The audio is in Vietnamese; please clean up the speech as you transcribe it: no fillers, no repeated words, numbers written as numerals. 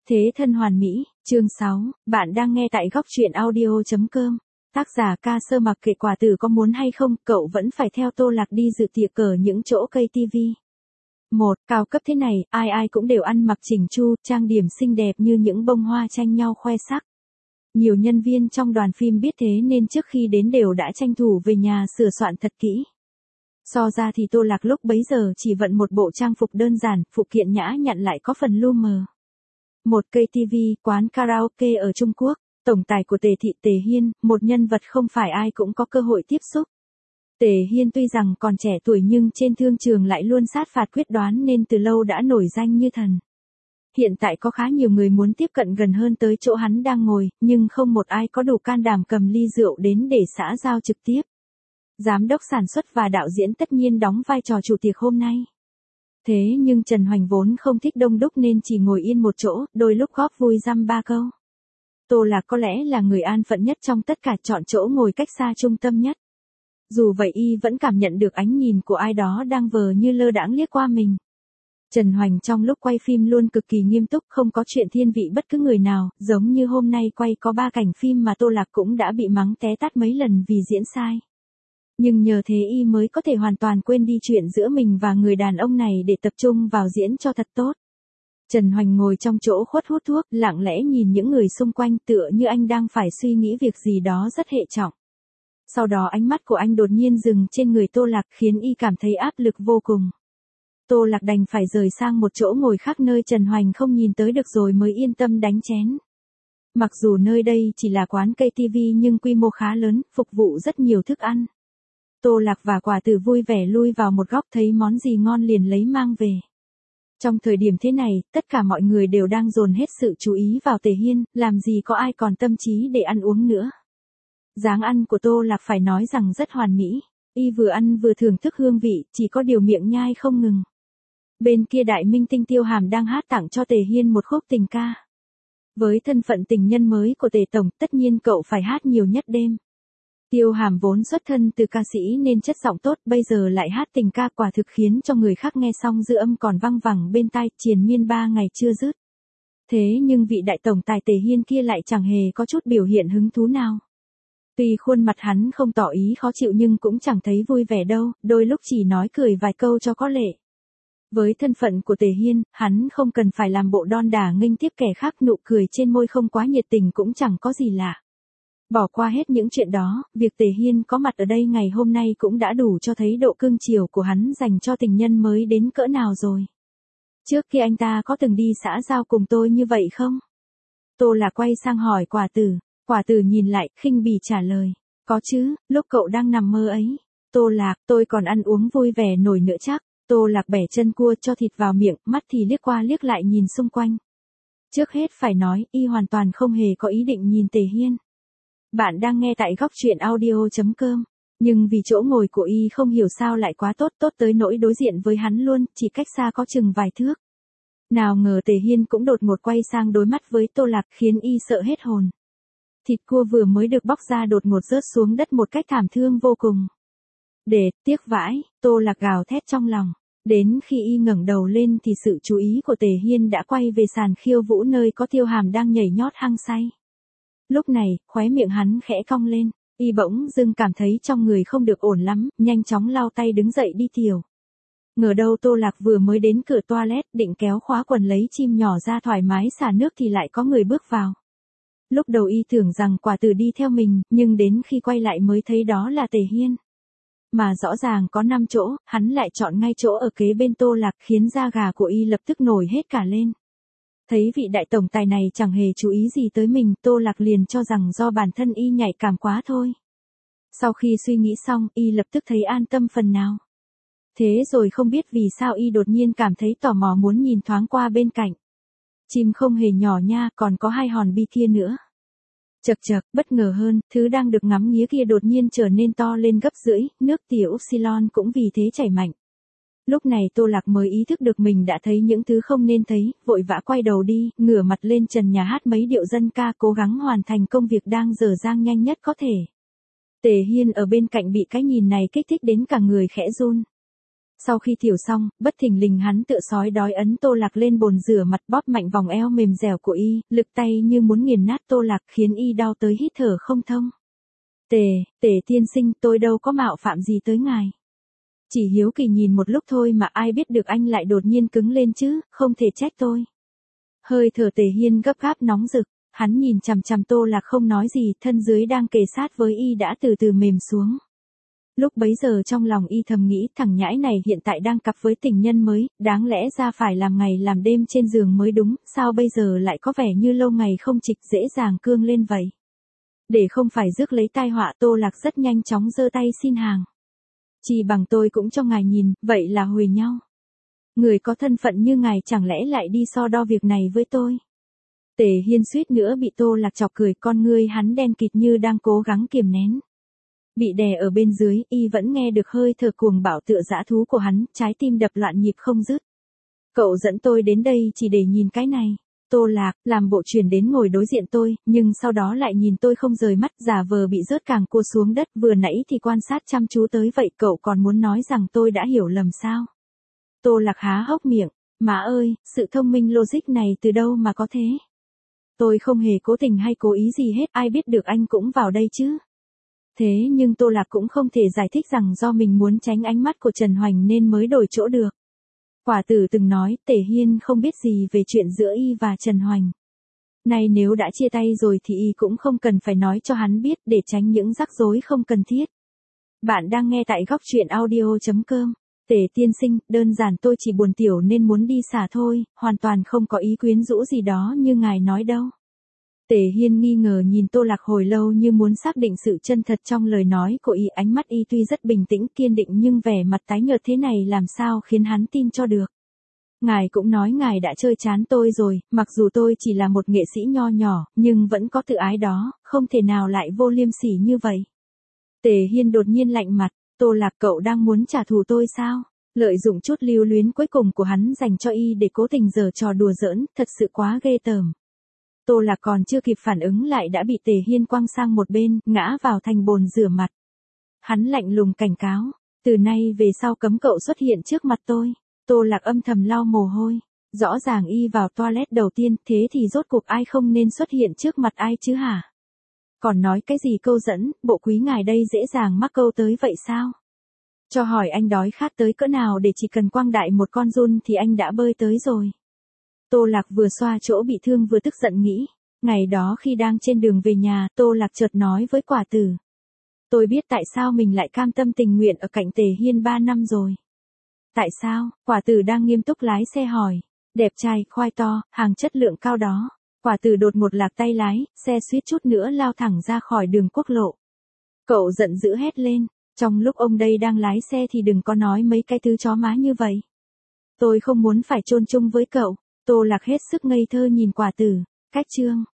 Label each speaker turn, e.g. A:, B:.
A: Thế thân hoàn mỹ, chương 6, bạn đang nghe tại góc truyện audio.com. Tác giả Ca Sơ mặc kệ quả tử có muốn hay không, cậu vẫn phải theo Tô Lạc đi dự tiệc ở những chỗ cây tivi. Cao cấp thế này, ai ai cũng đều ăn mặc chỉnh chu, trang điểm xinh đẹp như những bông hoa tranh nhau khoe sắc. Nhiều nhân viên trong đoàn phim biết thế nên trước khi đến đều đã tranh thủ về nhà sửa soạn thật kỹ. So ra thì Tô Lạc lúc bấy giờ chỉ vận một bộ trang phục đơn giản, phụ kiện nhã nhặn lại có phần lu mờ. Một cây TV, quán karaoke ở Trung Quốc, tổng tài của Tề Thị Tề Hiên, một nhân vật không phải ai cũng có cơ hội tiếp xúc. Tề Hiên tuy rằng còn trẻ tuổi nhưng trên thương trường lại luôn sát phạt quyết đoán nên từ lâu đã nổi danh như thần. Hiện tại có khá nhiều người muốn tiếp cận gần hơn tới chỗ hắn đang ngồi, nhưng không một ai có đủ can đảm cầm ly rượu đến để xã giao trực tiếp. Giám đốc sản xuất và đạo diễn tất nhiên đóng vai trò chủ tiệc hôm nay. Thế nhưng Trần Hoành vốn không thích đông đúc nên chỉ ngồi yên một chỗ, đôi lúc góp vui dăm ba câu. Tô Lạc có lẽ là người an phận nhất trong tất cả, chọn chỗ ngồi cách xa trung tâm nhất. Dù vậy y vẫn cảm nhận được ánh nhìn của ai đó đang vờ như lơ đãng liếc qua mình. Trần Hoành trong lúc quay phim luôn cực kỳ nghiêm túc, không có chuyện thiên vị bất cứ người nào, giống như hôm nay quay có 3 cảnh phim mà Tô Lạc cũng đã bị mắng té tát mấy lần vì diễn sai. Nhưng nhờ thế y mới có thể hoàn toàn quên đi chuyện giữa mình và người đàn ông này để tập trung vào diễn cho thật tốt. Trần Hoành ngồi trong chỗ khuất hút thuốc, lặng lẽ nhìn những người xung quanh tựa như anh đang phải suy nghĩ việc gì đó rất hệ trọng. Sau đó ánh mắt của anh đột nhiên dừng trên người Tô Lạc khiến y cảm thấy áp lực vô cùng. Tô Lạc đành phải rời sang một chỗ ngồi khác nơi Trần Hoành không nhìn tới được rồi mới yên tâm đánh chén. Mặc dù nơi đây chỉ là quán cây TV nhưng quy mô khá lớn, phục vụ rất nhiều thức ăn. Tô Lạc và quả tử vui vẻ lui vào một góc, thấy món gì ngon liền lấy mang về. Trong thời điểm thế này, tất cả mọi người đều đang dồn hết sự chú ý vào Tề Hiên, làm gì có ai còn tâm trí để ăn uống nữa. Dáng ăn của Tô Lạc phải nói rằng rất hoàn mỹ, y vừa ăn vừa thưởng thức hương vị, chỉ có điều miệng nhai không ngừng. Bên kia đại minh tinh Tiêu Hàm đang hát tặng cho Tề Hiên một khúc tình ca. Với thân phận tình nhân mới của Tề Tổng, tất nhiên cậu phải hát nhiều nhất đêm. Tiêu Hàm vốn xuất thân từ ca sĩ nên chất giọng tốt, bây giờ lại hát tình ca quả thực khiến cho người khác nghe xong dư âm còn văng vẳng bên tai, triền miên 3 ngày chưa dứt. Thế nhưng vị đại tổng tài Tề Hiên kia lại chẳng hề có chút biểu hiện hứng thú nào. Tuy khuôn mặt hắn không tỏ ý khó chịu nhưng cũng chẳng thấy vui vẻ đâu, đôi lúc chỉ nói cười vài câu cho có lệ. Với thân phận của Tề Hiên, hắn không cần phải làm bộ đon đả nghênh tiếp kẻ khác, nụ cười trên môi không quá nhiệt tình cũng chẳng có gì lạ. Bỏ qua hết những chuyện đó, việc Tề Hiên có mặt ở đây ngày hôm nay cũng đã đủ cho thấy độ cưng chiều của hắn dành cho tình nhân mới đến cỡ nào rồi. Trước khi anh ta có từng đi xã giao cùng tôi như vậy không? Tô Lạc quay sang hỏi quả tử nhìn lại, khinh bỉ trả lời. Có chứ, lúc cậu đang nằm mơ ấy. Tô Lạc, tôi còn ăn uống vui vẻ nổi nữa chắc. Tô Lạc bẻ chân cua cho thịt vào miệng, mắt thì liếc qua liếc lại nhìn xung quanh. Trước hết phải nói, y hoàn toàn không hề có ý định nhìn Tề Hiên. Bạn đang nghe tại góc truyện audio.com, nhưng vì chỗ ngồi của y không hiểu sao lại quá tốt tới nỗi đối diện với hắn luôn, chỉ cách xa có chừng vài thước. Nào ngờ Tề Hiên cũng đột ngột quay sang đối mắt với Tô Lạc khiến y sợ hết hồn. Thịt cua vừa mới được bóc ra đột ngột rớt xuống đất một cách thảm thương vô cùng. Tiếc vãi, Tô Lạc gào thét trong lòng. Đến khi y ngẩng đầu lên thì sự chú ý của Tề Hiên đã quay về sàn khiêu vũ nơi có Tiêu Hàm đang nhảy nhót hăng say. Lúc này, khóe miệng hắn khẽ cong lên, y bỗng dưng cảm thấy trong người không được ổn lắm, nhanh chóng lau tay đứng dậy đi tiểu. Ngờ đâu Tô Lạc vừa mới đến cửa toilet định kéo khóa quần lấy chim nhỏ ra thoải mái xả nước thì lại có người bước vào. Lúc đầu y tưởng rằng quả tử đi theo mình, nhưng đến khi quay lại mới thấy đó là Tề Hiên. Mà rõ ràng có 5 chỗ, hắn lại chọn ngay chỗ ở kế bên Tô Lạc khiến da gà của y lập tức nổi hết cả lên. Thấy vị đại tổng tài này chẳng hề chú ý gì tới mình, Tô Lạc liền cho rằng do bản thân y nhạy cảm quá thôi. Sau khi suy nghĩ xong, y lập tức thấy an tâm phần nào. Thế rồi không biết vì sao y đột nhiên cảm thấy tò mò muốn nhìn thoáng qua bên cạnh. Chim không hề nhỏ nha, còn có 2 hòn bi kia nữa. Chật, bất ngờ hơn, thứ đang được ngắm nghía kia đột nhiên trở nên to lên gấp rưỡi, nước tiểu Upsilon cũng vì thế chảy mạnh. Lúc này Tô Lạc mới ý thức được mình đã thấy những thứ không nên thấy, vội vã quay đầu đi, ngửa mặt lên trần nhà hát mấy điệu dân ca cố gắng hoàn thành công việc đang dở dang nhanh nhất có thể. Tề Hiên ở bên cạnh bị cái nhìn này kích thích đến cả người khẽ run. Sau khi tiểu xong, bất thình lình hắn tựa sói đói ấn Tô Lạc lên bồn rửa mặt, bóp mạnh vòng eo mềm dẻo của y, lực tay như muốn nghiền nát Tô Lạc khiến y đau tới hít thở không thông. Tề tiên sinh, tôi đâu có mạo phạm gì tới ngài. Chỉ hiếu kỳ nhìn một lúc thôi mà ai biết được anh lại đột nhiên cứng lên chứ, không thể trách tôi. Hơi thở Tề Hiên gấp gáp nóng rực, hắn nhìn chằm chằm Tô Lạc không nói gì, thân dưới đang kề sát với y đã từ từ mềm xuống. Lúc bấy giờ trong lòng y thầm nghĩ thằng nhãi này hiện tại đang cặp với tình nhân mới, đáng lẽ ra phải làm ngày làm đêm trên giường mới đúng, sao bây giờ lại có vẻ như lâu ngày không trịch dễ dàng cương lên vậy. Để không phải rước lấy tai họa, Tô Lạc rất nhanh chóng giơ tay xin hàng. Chỉ bằng tôi cũng cho ngài nhìn, vậy là huề nhau. Người có thân phận như ngài chẳng lẽ lại đi so đo việc này với tôi. Tề Hiên suýt nữa bị Tô Lạc chọc cười, con ngươi hắn đen kịt như đang cố gắng kiềm nén. Bị đè ở bên dưới, y vẫn nghe được hơi thở cuồng bạo tựa dã thú của hắn, trái tim đập loạn nhịp không dứt. Cậu dẫn tôi đến đây chỉ để nhìn cái này. Tô Lạc làm bộ chuyển đến ngồi đối diện tôi, nhưng sau đó lại nhìn tôi không rời mắt, giả vờ bị rớt càng cua xuống đất, vừa nãy thì quan sát chăm chú tới vậy, cậu còn muốn nói rằng tôi đã hiểu lầm sao? Tô Lạc há hốc miệng, má ơi, sự thông minh logic này từ đâu mà có thế? Tôi không hề cố tình hay cố ý gì hết, ai biết được anh cũng vào đây chứ? Thế nhưng Tô Lạc cũng không thể giải thích rằng do mình muốn tránh ánh mắt của Trần Hoành nên mới đổi chỗ được. Quả tử từng nói, Tề Hiên không biết gì về chuyện giữa y và Trần Hoành. Nay nếu đã chia tay rồi thì y cũng không cần phải nói cho hắn biết để tránh những rắc rối không cần thiết. Bạn đang nghe tại góc truyện audio.com. Tề tiên sinh, đơn giản tôi chỉ buồn tiểu nên muốn đi xả thôi, hoàn toàn không có ý quyến rũ gì đó như ngài nói đâu. Tề Hiên nghi ngờ nhìn Tô Lạc hồi lâu như muốn xác định sự chân thật trong lời nói của y, ánh mắt y tuy rất bình tĩnh kiên định nhưng vẻ mặt tái nhợt thế này làm sao khiến hắn tin cho được. Ngài cũng nói ngài đã chơi chán tôi rồi, mặc dù tôi chỉ là một nghệ sĩ nho nhỏ, nhưng vẫn có tự ái đó, không thể nào lại vô liêm sỉ như vậy. Tề Hiên đột nhiên lạnh mặt, Tô Lạc cậu đang muốn trả thù tôi sao? Lợi dụng chút lưu luyến cuối cùng của hắn dành cho y để cố tình giở trò đùa giỡn, thật sự quá ghê tởm. Tô Lạc còn chưa kịp phản ứng lại đã bị Tề Hiên quăng sang một bên, ngã vào thành bồn rửa mặt. Hắn lạnh lùng cảnh cáo, từ nay về sau cấm cậu xuất hiện trước mặt tôi. Tô Lạc âm thầm lau mồ hôi. Rõ ràng y vào toilet đầu tiên, thế thì rốt cuộc ai không nên xuất hiện trước mặt ai chứ hả? Còn nói cái gì câu dẫn, bộ quý ngài đây dễ dàng mắc câu tới vậy sao? Cho hỏi anh đói khát tới cỡ nào để chỉ cần quăng đại một con giun thì anh đã bơi tới rồi. Tô Lạc vừa xoa chỗ bị thương vừa tức giận nghĩ. Ngày đó khi đang trên đường về nhà, Tô Lạc chợt nói với Quả Tử. Tôi biết tại sao mình lại cam tâm tình nguyện ở cạnh Tề Hiên 3 năm rồi. Tại sao? Quả Tử đang nghiêm túc lái xe hỏi. Đẹp trai, khoai to, hàng chất lượng cao đó. Quả Tử đột ngột lạc tay lái, xe suýt chút nữa lao thẳng ra khỏi đường quốc lộ. Cậu giận dữ hét lên. Trong lúc ông đây đang lái xe thì đừng có nói mấy cái thứ chó má như vậy. Tôi không muốn phải chôn chung với cậu. Tô Lạc hết sức ngây thơ nhìn Quả Tử. Cách chương.